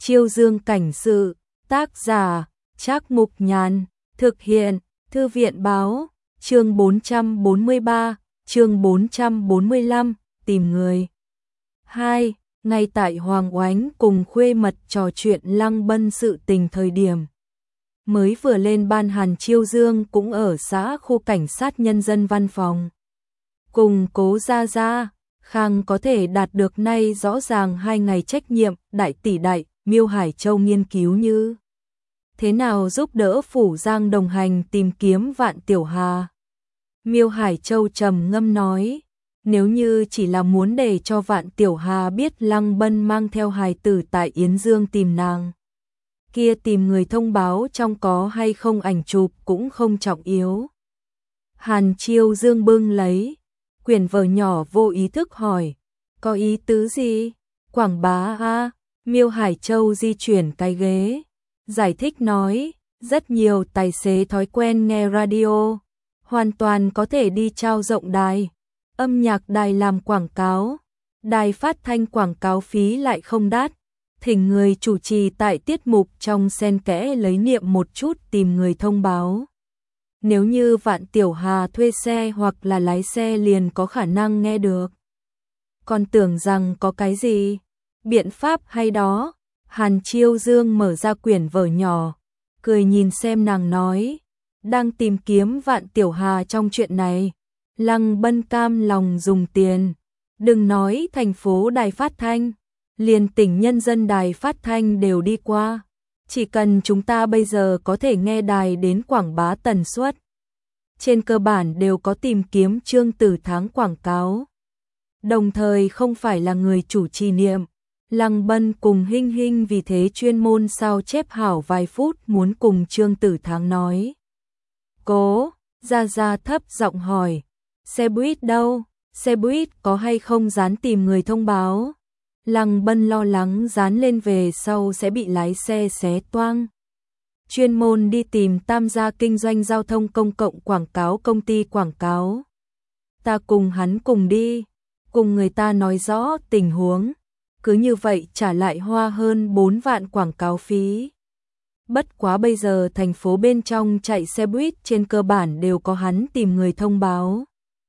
Chiêu Dương cảnh sự, tác giả, Trác Mục Nhàn, thực hiện, Thư viện báo, chương 443, chương 445, tìm người. 2. Ngay tại Hoàng Oánh cùng khuê mật trò chuyện Lăng Bân sự tình thời điểm. Mới vừa lên ban, Hàn Chiêu Dương cũng ở xã khu cảnh sát nhân dân văn phòng. Cùng Cố Gia Gia, Khang có thể đạt được nay rõ ràng 2 ngày trách nhiệm, đại tỷ đại, Miêu Hải Châu nghiên cứu như thế nào giúp đỡ Phủ Giang đồng hành tìm kiếm Vạn Tiểu Hà. Miêu Hải Châu trầm ngâm nói, nếu như chỉ là muốn để cho Vạn Tiểu Hà biết Lăng Bân mang theo hài tử tại Yến Dương tìm nàng, kia tìm người thông báo trong có hay không ảnh chụp cũng không trọng yếu. Hàn Chiêu Dương bưng lấy quyển vở nhỏ vô ý thức hỏi, có ý tứ gì? Quảng bá a? Miêu Hải Châu di chuyển cái ghế, giải thích nói, rất nhiều tài xế thói quen nghe radio, hoàn toàn có thể đi trao rộng đài, âm nhạc đài làm quảng cáo, đài phát thanh quảng cáo phí lại không đắt, thỉnh người chủ trì tại tiết mục trong xen kẽ lấy niệm một chút tìm người thông báo. Nếu như Vạn Tiểu Hà thuê xe hoặc là lái xe liền có khả năng nghe được. Còn tưởng rằng có cái gì biện pháp hay đó. Hàn Chiêu Dương mở ra quyển vở nhỏ, cười nhìn xem nàng nói, đang tìm kiếm Vạn Tiểu Hà trong chuyện này. Lăng Bân cam lòng dùng tiền, đừng nói thành phố đài phát thanh, liền tỉnh nhân dân đài phát thanh đều đi qua. Chỉ cần chúng ta bây giờ có thể nghe đài đến quảng bá tần suất, trên cơ bản đều có tìm kiếm chương từ tháng quảng cáo. Đồng thời không phải là người chủ trì niệm, Lăng Bân cùng Hinh Hinh vì thế chuyên môn sao chép hảo vài phút muốn cùng Trương Tử Thắng nói. Cố Gia Gia thấp giọng hỏi, xe buýt đâu? Xe buýt có hay không dán tìm người thông báo? Lăng Bân lo lắng dán lên về sau sẽ bị lái xe xé toang. Chuyên môn đi tìm tam gia kinh doanh giao thông công cộng quảng cáo công ty quảng cáo. Ta cùng hắn cùng đi, cùng người ta nói rõ tình huống. Cứ như vậy trả lại hoa hơn 4 vạn quảng cáo phí. Bất quá bây giờ thành phố bên trong chạy xe buýt trên cơ bản đều có hắn tìm người thông báo.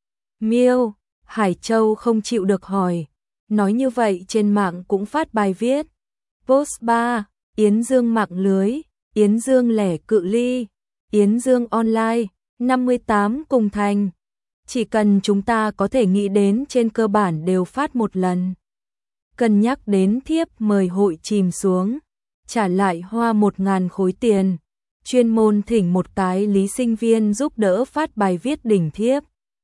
Miêu Hải Châu không chịu được hỏi, nói như vậy trên mạng cũng phát bài viết. Post 3, Yến Dương mạng lưới, Yến Dương lẻ cự ly, Yến Dương online, 58 cùng thành. Chỉ cần chúng ta có thể nghĩ đến trên cơ bản đều phát một lần. Cân nhắc đến thiếp mời hội chìm xuống, trả lại hoa 1.000 khối tiền, chuyên môn thỉnh một cái lý sinh viên giúp đỡ phát bài viết đỉnh thiếp.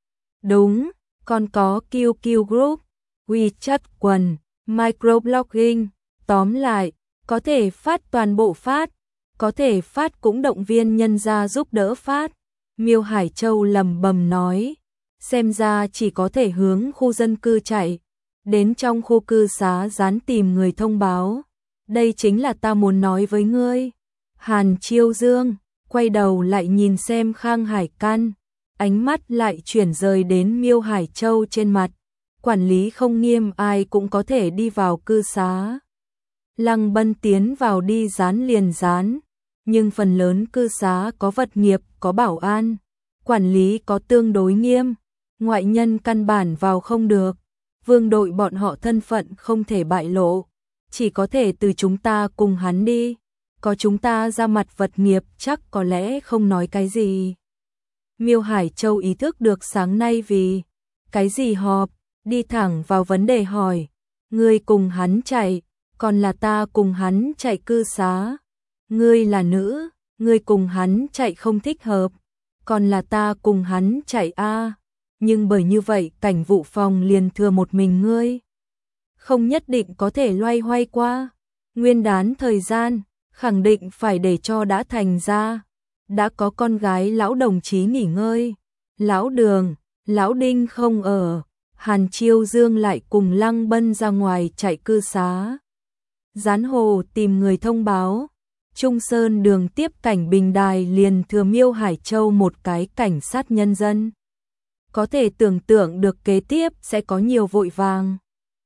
Đúng, còn có QQ Group, WeChat quần, microblogging, tóm lại, có thể phát toàn bộ phát, có thể phát cũng động viên nhân ra giúp đỡ phát. Miêu Hải Châu lầm bầm nói, xem ra chỉ có thể hướng khu dân cư chạy, đến trong khu cư xá dán tìm người thông báo. Đây chính là ta muốn nói với ngươi. Hàn Chiêu Dương quay đầu lại nhìn xem Khang Hải Căn, ánh mắt lại chuyển rời đến Miêu Hải Châu trên mặt. Quản lý không nghiêm ai cũng có thể đi vào cư xá. Lăng Bân tiến vào đi dán liền dán, nhưng phần lớn cư xá có vật nghiệp, có bảo an, quản lý có tương đối nghiêm, ngoại nhân căn bản vào không được. Vương đội bọn họ thân phận không thể bại lộ, chỉ có thể từ chúng ta cùng hắn đi, có chúng ta ra mặt vật nghiệp chắc có lẽ không nói cái gì. Miêu Hải Châu ý thức được sáng nay vì cái gì họp, đi thẳng vào vấn đề hỏi, ngươi cùng hắn chạy, còn là ta cùng hắn chạy cư xá. Ngươi là nữ, ngươi cùng hắn chạy không thích hợp, còn là ta cùng hắn chạy a. Nhưng bởi như vậy cảnh vụ phòng liền thừa một mình ngươi, không nhất định có thể loay hoay qua. Nguyên đán thời gian, khẳng định phải để cho đã thành ra. Đã có con gái lão đồng chí nghỉ ngơi, lão Đường, lão Đinh không ở, Hàn Chiêu Dương lại cùng Lăng Bân ra ngoài chạy cư xá. Gián hồ tìm người thông báo, Trung Sơn đường tiếp cảnh Bình Đài liền thừa Miêu Hải Châu một cái cảnh sát nhân dân. Có thể tưởng tượng được kế tiếp sẽ có nhiều vội vàng.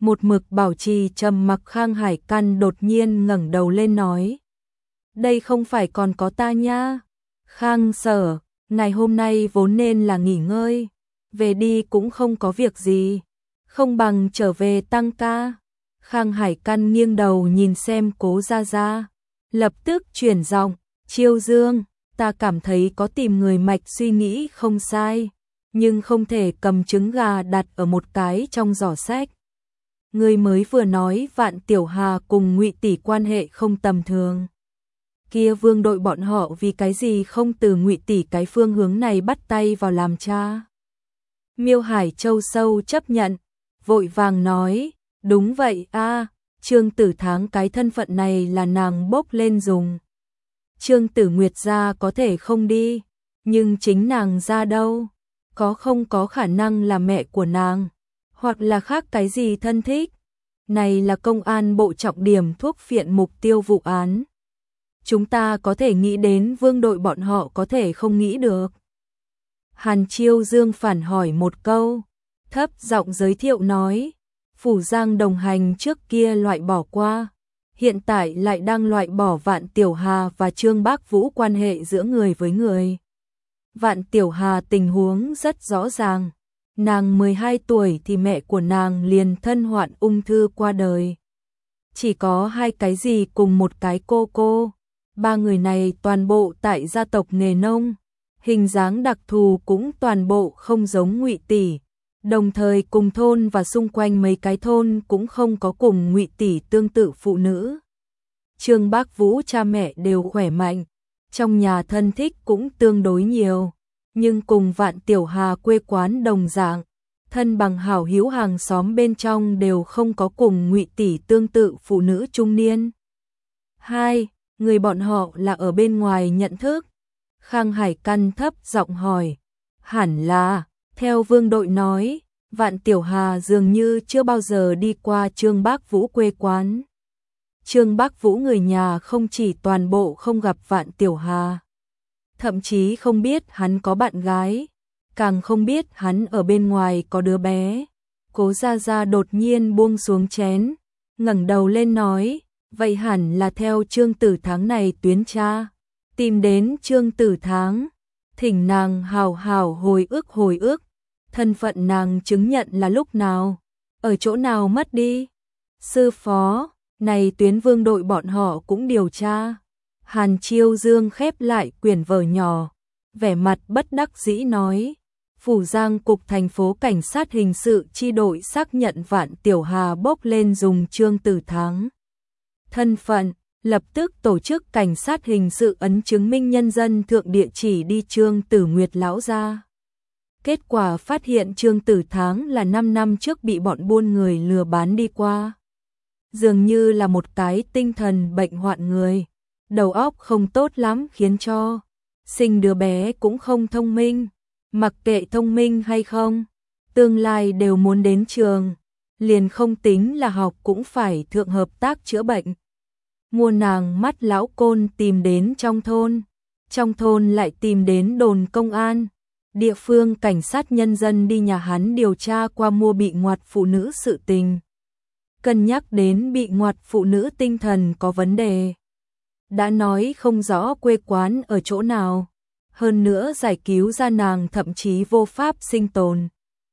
Một mực bảo trì trầm mặc Khang Hải Căn đột nhiên ngẩng đầu lên nói. Đây không phải còn có ta nha. Khang Sở, ngày hôm nay vốn nên là nghỉ ngơi. Về đi cũng không có việc gì. Không bằng trở về tăng ca. Khang Hải Căn nghiêng đầu nhìn xem Cố Gia Gia. Lập tức chuyển giọng. Chiêu Dương, ta cảm thấy có tìm người mạch suy nghĩ không sai. Nhưng không thể cầm trứng gà đặt ở một cái trong giỏ sách. Người mới vừa nói Vạn Tiểu Hà cùng Ngụy tỷ quan hệ không tầm thường. Kia Vương đội bọn họ vì cái gì không từ Ngụy tỷ cái phương hướng này bắt tay vào làm cha. Miêu Hải Châu sâu chấp nhận, vội vàng nói, đúng vậy a, Trương Tử Tháng cái thân phận này là nàng bốc lên dùng. Trương Tử Nguyệt gia có thể không đi, nhưng chính nàng ra đâu, có không có khả năng là mẹ của nàng, hoặc là khác cái gì thân thích. Này là công an bộ trọng điểm thuốc phiện mục tiêu vụ án. Chúng ta có thể nghĩ đến Vương đội bọn họ có thể không nghĩ được. Hàn Chiêu Dương phản hỏi một câu, thấp giọng giới thiệu nói, Phủ Giang đồng hành trước kia loại bỏ qua, hiện tại lại đang loại bỏ Vạn Tiểu Hà và Trương Bác Vũ quan hệ giữa người với người. Vạn Tiểu Hà tình huống rất rõ ràng, nàng 12 tuổi thì mẹ của nàng liền thân hoạn ung thư qua đời. Chỉ có hai cái gì cùng một cái cô, ba người này toàn bộ tại gia tộc nghề nông, hình dáng đặc thù cũng toàn bộ không giống Ngụy tỷ, đồng thời cùng thôn và xung quanh mấy cái thôn cũng không có cùng Ngụy tỷ tương tự phụ nữ. Trương Bác Vũ cha mẹ đều khỏe mạnh, trong nhà thân thích cũng tương đối nhiều, nhưng cùng Vạn Tiểu Hà quê quán đồng dạng, thân bằng hảo hữu hàng xóm bên trong đều không có cùng Ngụy tỷ tương tự phụ nữ trung niên. Hai, người bọn họ là ở bên ngoài nhận thức. Khang Hải Căn thấp giọng hỏi, hẳn là, theo Vương đội nói, Vạn Tiểu Hà dường như chưa bao giờ đi qua Trương Bác Vũ quê quán. Trương Bác Vũ người nhà không chỉ toàn bộ không gặp Vạn Tiểu Hà, thậm chí không biết hắn có bạn gái, càng không biết hắn ở bên ngoài có đứa bé. Cố Gia Gia đột nhiên buông xuống chén, ngẩng đầu lên nói, vậy hẳn là theo Trương Tử Tháng này tuyến tra, tìm đến Trương Tử Tháng, thỉnh nàng hào hào hồi ức, thân phận nàng chứng nhận là lúc nào, ở chỗ nào mất đi. Sư phó, này tuyến Vương đội bọn họ cũng điều tra. Hàn Chiêu Dương khép lại quyển vở nhỏ, vẻ mặt bất đắc dĩ nói, Phủ Giang cục thành phố cảnh sát hình sự chi đội xác nhận Vạn Tiểu Hà bốc lên dùng Trương Tử Tháng thân phận, lập tức tổ chức cảnh sát hình sự ấn chứng minh nhân dân thượng địa chỉ đi Trương Tử Nguyệt lão gia. Kết quả phát hiện Trương Tử Tháng là 5 năm trước bị bọn buôn người lừa bán đi qua. Dường như là một cái tinh thần bệnh hoạn người, đầu óc không tốt lắm khiến cho sinh đứa bé cũng không thông minh, mặc kệ thông minh hay không, tương lai đều muốn đến trường, liền không tính là học cũng phải thượng hợp tác chữa bệnh. Mua nàng mắt lão côn tìm đến trong thôn lại tìm đến đồn công an, địa phương cảnh sát nhân dân đi nhà hắn điều tra qua mua bị ngoặt phụ nữ sự tình. Cân nhắc đến bị ngoặt phụ nữ tinh thần có vấn đề, đã nói không rõ quê quán ở chỗ nào, hơn nữa giải cứu ra nàng thậm chí vô pháp sinh tồn.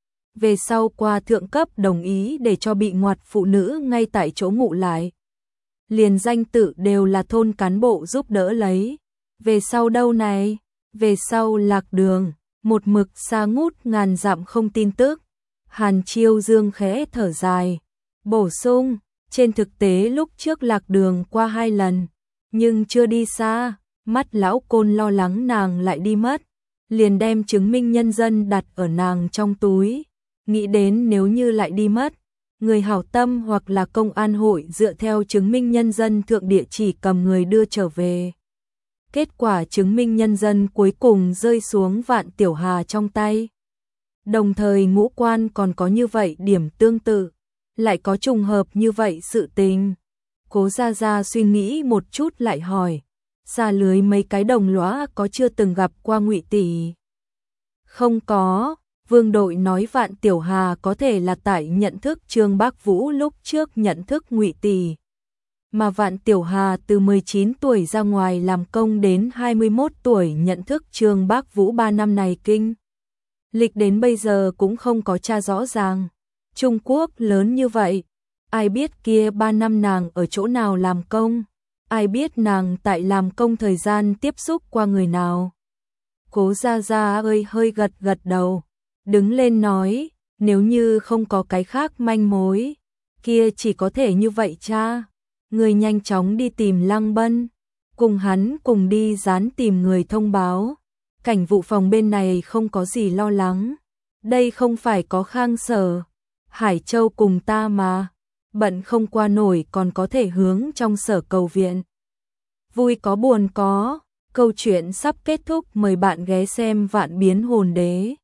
Về sau qua thượng cấp đồng ý để cho bị ngoặt phụ nữ ngay tại chỗ ngụ lại. Liền danh tự đều là thôn cán bộ giúp đỡ lấy. Về sau đâu này? Về sau lạc đường, một mực xa ngút ngàn dặm không tin tức. Hàn Chiêu Dương khẽ thở dài, bổ sung, trên thực tế lúc trước lạc đường qua 2 lần, nhưng chưa đi xa, mắt lão côn lo lắng nàng lại đi mất, liền đem chứng minh nhân dân đặt ở nàng trong túi, nghĩ đến nếu như lại đi mất, người hảo tâm hoặc là công an hội dựa theo chứng minh nhân dân thượng địa chỉ cầm người đưa trở về. Kết quả chứng minh nhân dân cuối cùng rơi xuống Vạn Tiểu Hà trong tay. Đồng thời ngũ quan còn có như vậy điểm tương tự, lại có trùng hợp như vậy sự tình. Cố Gia Gia suy nghĩ một chút lại hỏi, xa lưới mấy cái đồng lõa có chưa từng gặp qua Ngụy tỷ? Không có, Vương Đội nói Vạn Tiểu Hà có thể là tại nhận thức Trương Bác Vũ lúc trước nhận thức Ngụy Tỷ. Mà Vạn Tiểu Hà từ 19 tuổi ra ngoài làm công đến 21 tuổi nhận thức Trương Bác Vũ 3 năm này kinh. Lịch đến bây giờ cũng không có tra rõ ràng. Trung Quốc lớn như vậy, ai biết kia 3 năm nàng ở chỗ nào làm công, ai biết nàng tại làm công thời gian tiếp xúc qua người nào. Cố Gia Gia ơi hơi gật gật đầu, đứng lên nói, nếu như không có cái khác manh mối, kia chỉ có thể như vậy cha. Người nhanh chóng đi tìm Lăng Bân, cùng hắn cùng đi dán tìm người thông báo. Cảnh vụ phòng bên này không có gì lo lắng. Đây không phải có Khang Sở, Hải Châu cùng ta mà. Bận không qua nổi còn có thể hướng trong sở cầu viện. Vui có buồn có, câu chuyện sắp kết thúc, mời bạn ghé xem Vạn Biến Hồn Đế.